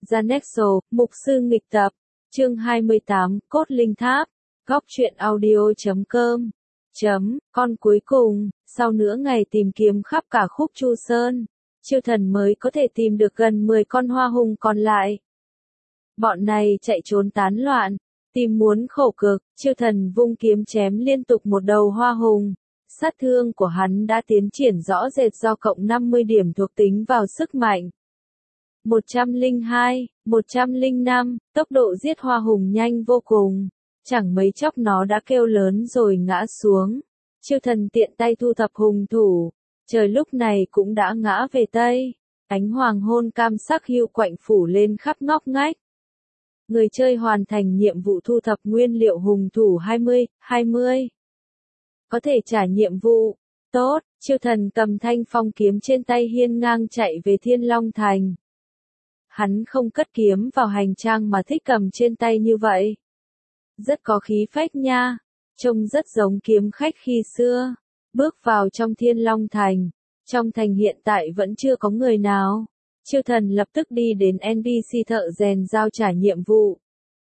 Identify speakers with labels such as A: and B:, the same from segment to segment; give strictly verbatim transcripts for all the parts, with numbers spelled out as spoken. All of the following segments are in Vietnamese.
A: Janexo, Mục sư nghịch tập, chương hai mươi tám, Cốt Linh Tháp, góc truyện audio chấm com, chấm, con cuối cùng, sau nửa ngày tìm kiếm khắp cả khúc Chu Sơn, Chiêu Thần mới có thể tìm được gần mười con hoa hùng còn lại. Bọn này chạy trốn tán loạn, tìm muốn khổ cực, Chiêu Thần vung kiếm chém liên tục một đầu hoa hùng. Sát thương của hắn đã tiến triển rõ rệt do cộng năm mươi điểm thuộc tính vào sức mạnh. một trăm lẻ hai, một trăm lẻ năm, tốc độ giết hoa hùng nhanh vô cùng. Chẳng mấy chốc nó đã kêu lớn rồi ngã xuống. Chiêu Thần tiện tay thu thập hùng thủ. Trời lúc này cũng đã ngã về Tây. Ánh hoàng hôn cam sắc hiu quạnh phủ lên khắp ngóc ngách. Người chơi hoàn thành nhiệm vụ thu thập nguyên liệu hùng thủ hai mươi, hai mươi. Có thể trả nhiệm vụ. Tốt, Chiêu Thần cầm thanh phong kiếm trên tay hiên ngang chạy về Thiên Long Thành. Hắn không cất kiếm vào hành trang mà thích cầm trên tay như vậy. Rất có khí phách nha, trông rất giống kiếm khách khi xưa. Bước vào trong Thiên Long Thành, trong thành hiện tại vẫn chưa có người nào. Chiêu Thần lập tức đi đến en pê xê thợ rèn giao trả nhiệm vụ.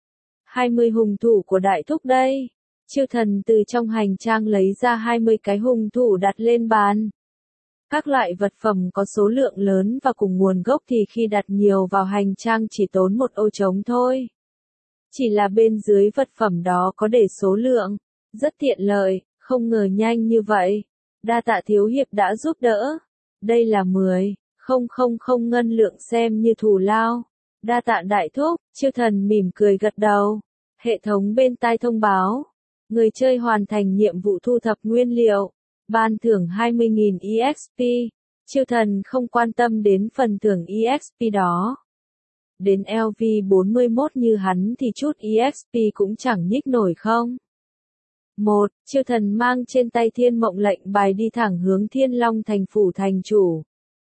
A: hai mươi hùng thủ của đại thúc đây. Chiêu Thần từ trong hành trang lấy ra hai mươi cái hung thủ đặt lên bàn. Các loại vật phẩm có số lượng lớn và cùng nguồn gốc thì khi đặt nhiều vào hành trang chỉ tốn một ô trống thôi. Chỉ là bên dưới vật phẩm đó có để số lượng. Rất tiện lợi, không ngờ nhanh như vậy. Đa tạ thiếu hiệp đã giúp đỡ. Đây là mười, không không không ngân lượng xem như thù lao. Đa tạ đại thúc, Chiêu Thần mỉm cười gật đầu. Hệ thống bên tai thông báo. Người chơi hoàn thành nhiệm vụ thu thập nguyên liệu, ban thưởng hai mươi nghìn e ích pê, Chiêu Thần không quan tâm đến phần thưởng e ích pê đó. Đến lv bốn mươi mốt như hắn thì chút e ích pê cũng chẳng nhích nổi không. một. Chiêu Thần mang trên tay Thiên Mộng lệnh bài đi thẳng hướng Thiên Long Thành phủ thành chủ.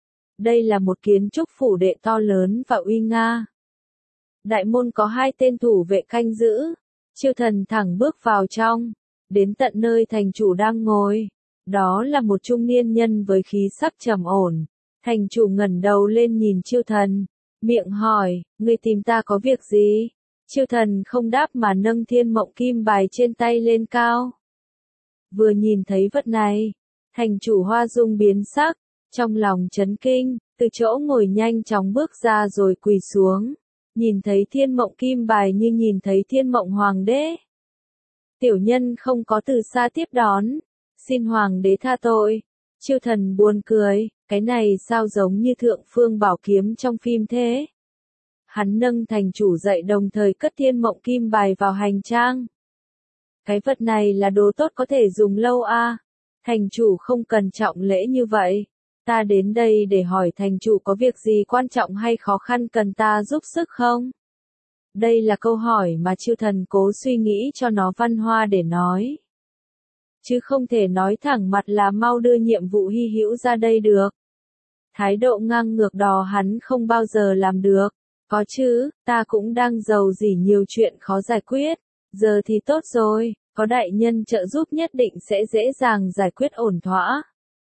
A: Đây là một kiến trúc phủ đệ to lớn và uy nga. Đại môn có hai tên thủ vệ canh giữ. Chiêu Thần thẳng bước vào trong, đến tận nơi thành chủ đang ngồi. Đó là một trung niên nhân với khí sắc trầm ổn. Thành chủ ngẩng đầu lên nhìn Chiêu Thần, miệng hỏi, ngươi tìm ta có việc gì? Chiêu Thần không đáp mà nâng Thiên Mộng kim bài trên tay lên cao. Vừa nhìn thấy vật này, thành chủ hoa dung biến sắc, trong lòng chấn kinh, từ chỗ ngồi nhanh chóng bước ra rồi quỳ xuống. Nhìn thấy Thiên Mộng kim bài như nhìn thấy Thiên Mộng hoàng đế. Tiểu nhân không có từ xa tiếp đón, xin hoàng đế tha tội. Chiêu Thần buồn cười, cái này sao giống như Thượng Phương Bảo Kiếm trong phim thế. Hắn nâng thành chủ dậy đồng thời cất Thiên Mộng kim bài vào hành trang. Cái vật này là đồ tốt có thể dùng lâu à. Thành chủ không cần trọng lễ như vậy. Ta đến đây để hỏi thành chủ có việc gì quan trọng hay khó khăn cần ta giúp sức không? Đây là câu hỏi mà Chiêu Thần cố suy nghĩ cho nó văn hoa để nói. Chứ không thể nói thẳng mặt là mau đưa nhiệm vụ hy hữu ra đây được. Thái độ ngang ngược đó hắn không bao giờ làm được. Có chứ, ta cũng đang giàu dỉ nhiều chuyện khó giải quyết. Giờ thì tốt rồi, có đại nhân trợ giúp nhất định sẽ dễ dàng giải quyết ổn thỏa.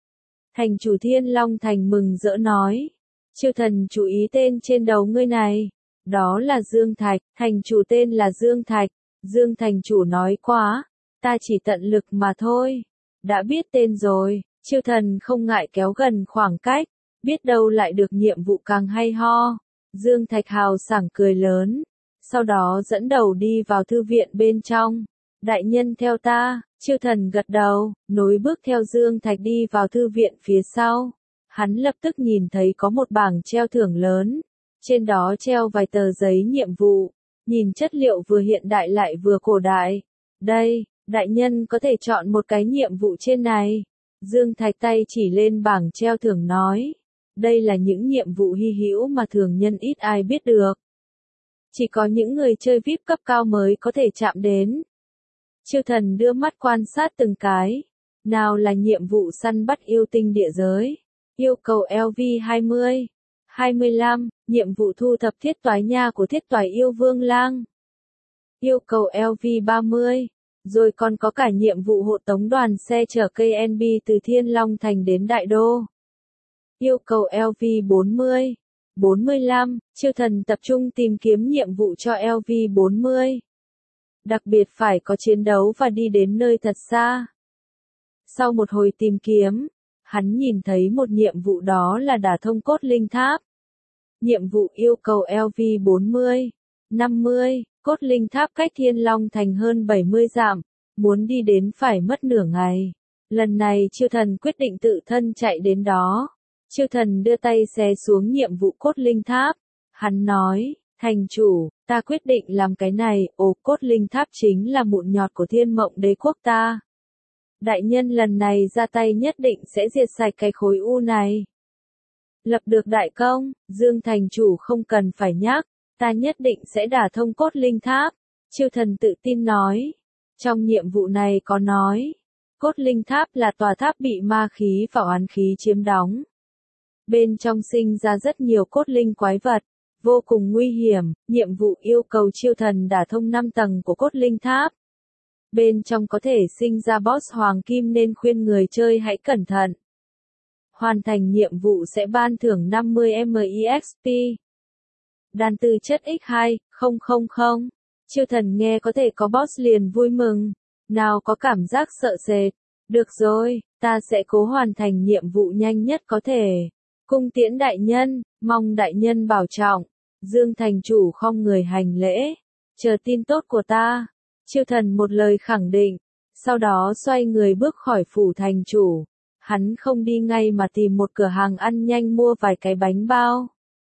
A: Thành chủ Thiên Long Thành mừng rỡ nói. Chiêu Thần chú ý tên trên đầu ngươi này. Đó là Dương Thạch, thành chủ tên là Dương Thạch. Dương thành chủ nói quá, ta chỉ tận lực mà thôi. Đã biết tên rồi, Chiêu Thần không ngại kéo gần khoảng cách. Biết đâu lại được nhiệm vụ càng hay ho. Dương Thạch hào sảng cười lớn. Sau đó dẫn đầu đi vào thư viện bên trong. Đại nhân theo ta. Chiêu Thần gật đầu, nối bước theo Dương Thạch đi vào thư viện phía sau. Hắn lập tức nhìn thấy có một bảng treo thưởng lớn. Trên đó treo vài tờ giấy nhiệm vụ. Nhìn chất liệu vừa hiện đại lại vừa cổ đại. Đây, đại nhân có thể chọn một cái nhiệm vụ trên này. Dương Thạch tay chỉ lên bảng treo thưởng nói. Đây là những nhiệm vụ hy hữu mà thường nhân ít ai biết được. Chỉ có những người chơi vi ai pi cấp cao mới có thể chạm đến. Chiêu Thần đưa mắt quan sát từng cái. Nào là nhiệm vụ săn bắt yêu tinh địa giới. Yêu cầu lv hai mươi, hai mươi lăm, nhiệm vụ thu thập thiết toái nha của thiết toái yêu vương lang. Yêu cầu lv ba mươi, rồi còn có cả nhiệm vụ hộ tống đoàn xe chở cây en bê từ Thiên Long Thành đến Đại Đô. Yêu cầu lv bốn mươi, bốn mươi lăm, Chư thần tập trung tìm kiếm nhiệm vụ cho L V bốn mươi. Đặc biệt phải có chiến đấu và đi đến nơi thật xa. Sau một hồi tìm kiếm, hắn nhìn thấy một nhiệm vụ, đó là đả thông cốt linh tháp. Nhiệm vụ yêu cầu L V bốn mươi, năm mươi, cốt linh tháp cách Thiên Long Thành hơn bảy mươi dặm, muốn đi đến phải mất nửa ngày. Lần này chư thần quyết định tự thân chạy đến đó. Chư thần đưa tay xé xuống nhiệm vụ cốt linh tháp. Hắn nói, thành chủ, ta quyết định làm cái này. Ồ, cốt linh tháp chính là mụn nhọt của Thiên Mộng Đế quốc ta. Đại nhân lần này ra tay nhất định sẽ diệt sạch cái khối u này. Lập được đại công, Dương thành chủ không cần phải nhắc, ta nhất định sẽ đả thông cốt linh tháp. Chư thần tự tin nói. Trong nhiệm vụ này có nói, cốt linh tháp là tòa tháp bị ma khí và oán khí chiếm đóng. Bên trong sinh ra rất nhiều cốt linh quái vật, vô cùng nguy hiểm. Nhiệm vụ yêu cầu chư thần đả thông năm tầng của cốt linh tháp. Bên trong có thể sinh ra boss hoàng kim nên khuyên người chơi hãy cẩn thận. Hoàn thành nhiệm vụ sẽ ban thưởng năm mươi M E X P. Đan tư chất x hai, không không không. Chư thần nghe có thể có boss liền vui mừng. Nào có cảm giác sợ sệt. Được rồi, ta sẽ cố hoàn thành nhiệm vụ nhanh nhất có thể. Cung tiễn đại nhân, mong đại nhân bảo trọng. Dương thành chủ không người hành lễ. Chờ tin tốt của ta. Chư thần một lời khẳng định. Sau đó xoay người bước khỏi phủ thành chủ. Hắn không đi ngay mà tìm một cửa hàng ăn nhanh mua vài cái bánh bao.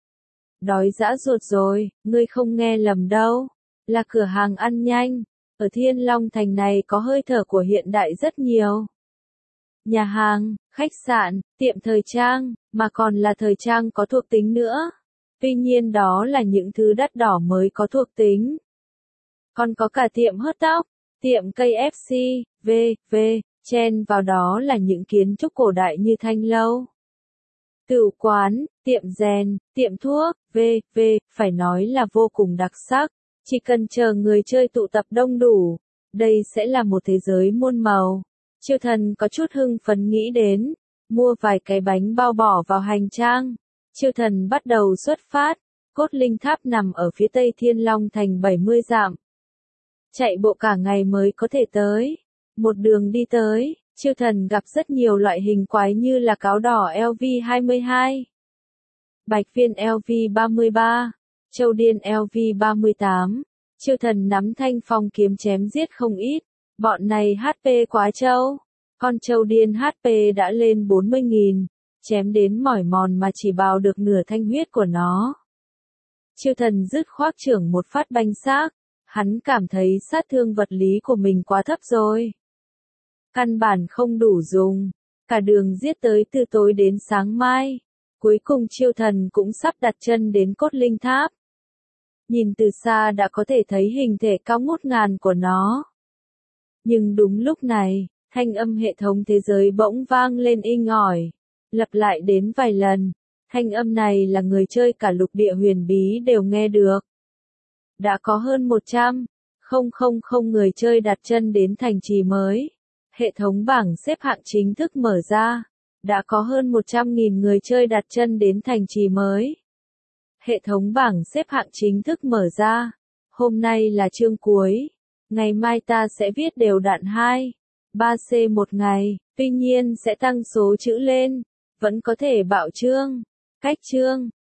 A: Đói dã ruột rồi, ngươi không nghe lầm đâu. Là cửa hàng ăn nhanh. Ở Thiên Long Thành này có hơi thở của hiện đại rất nhiều. Nhà hàng, khách sạn, tiệm thời trang, mà còn là thời trang có thuộc tính nữa. Tuy nhiên đó là những thứ đắt đỏ mới có thuộc tính. Còn có cả tiệm hớt tóc, tiệm K F C, v v chen vào đó là những kiến trúc cổ đại như thanh lâu. Tửu quán, tiệm rèn, tiệm thuốc, v v phải nói là vô cùng đặc sắc. Chỉ cần chờ người chơi tụ tập đông đủ, đây sẽ là một thế giới muôn màu. Chư thần có chút hưng phấn nghĩ đến, mua vài cái bánh bao bỏ vào hành trang. Chư thần bắt đầu xuất phát, cốt linh tháp nằm ở phía tây Thiên Long Thành bảy mươi dặm. Chạy bộ cả ngày mới có thể tới. Một đường đi tới, chư thần gặp rất nhiều loại hình quái như là cáo đỏ L V hai mươi hai, bạch viên L V ba mươi ba, châu điên L V ba mươi tám. Chư thần nắm thanh phong kiếm chém giết không ít. Bọn này H P quá trâu. Con châu điên H P đã lên bốn mươi nghìn. Chém đến mỏi mòn mà chỉ bào được nửa thanh huyết của nó. Chư thần dứt khoác trưởng một phát banh xác. Hắn cảm thấy sát thương vật lý của mình quá thấp rồi. Căn bản không đủ dùng. Cả đường giết tới từ tối đến sáng mai. Cuối cùng chiêu thần cũng sắp đặt chân đến cốt linh tháp. Nhìn từ xa đã có thể thấy hình thể cao ngút ngàn của nó. Nhưng đúng lúc này, thanh âm hệ thống thế giới bỗng vang lên inh ỏi. Lặp lại đến vài lần. Thanh âm này là người chơi cả lục địa huyền bí đều nghe được. Đã có hơn một trăm nghìn người chơi đặt chân đến thành trì mới. Hệ thống bảng xếp hạng chính thức mở ra. Đã có hơn một trăm nghìn người chơi đặt chân đến thành trì mới. Hệ thống bảng xếp hạng chính thức mở ra. Hôm nay là chương cuối. Ngày mai ta sẽ viết đều đặn hai, ba C một ngày. Tuy nhiên sẽ tăng số chữ lên. Vẫn có thể bạo chương, cách chương,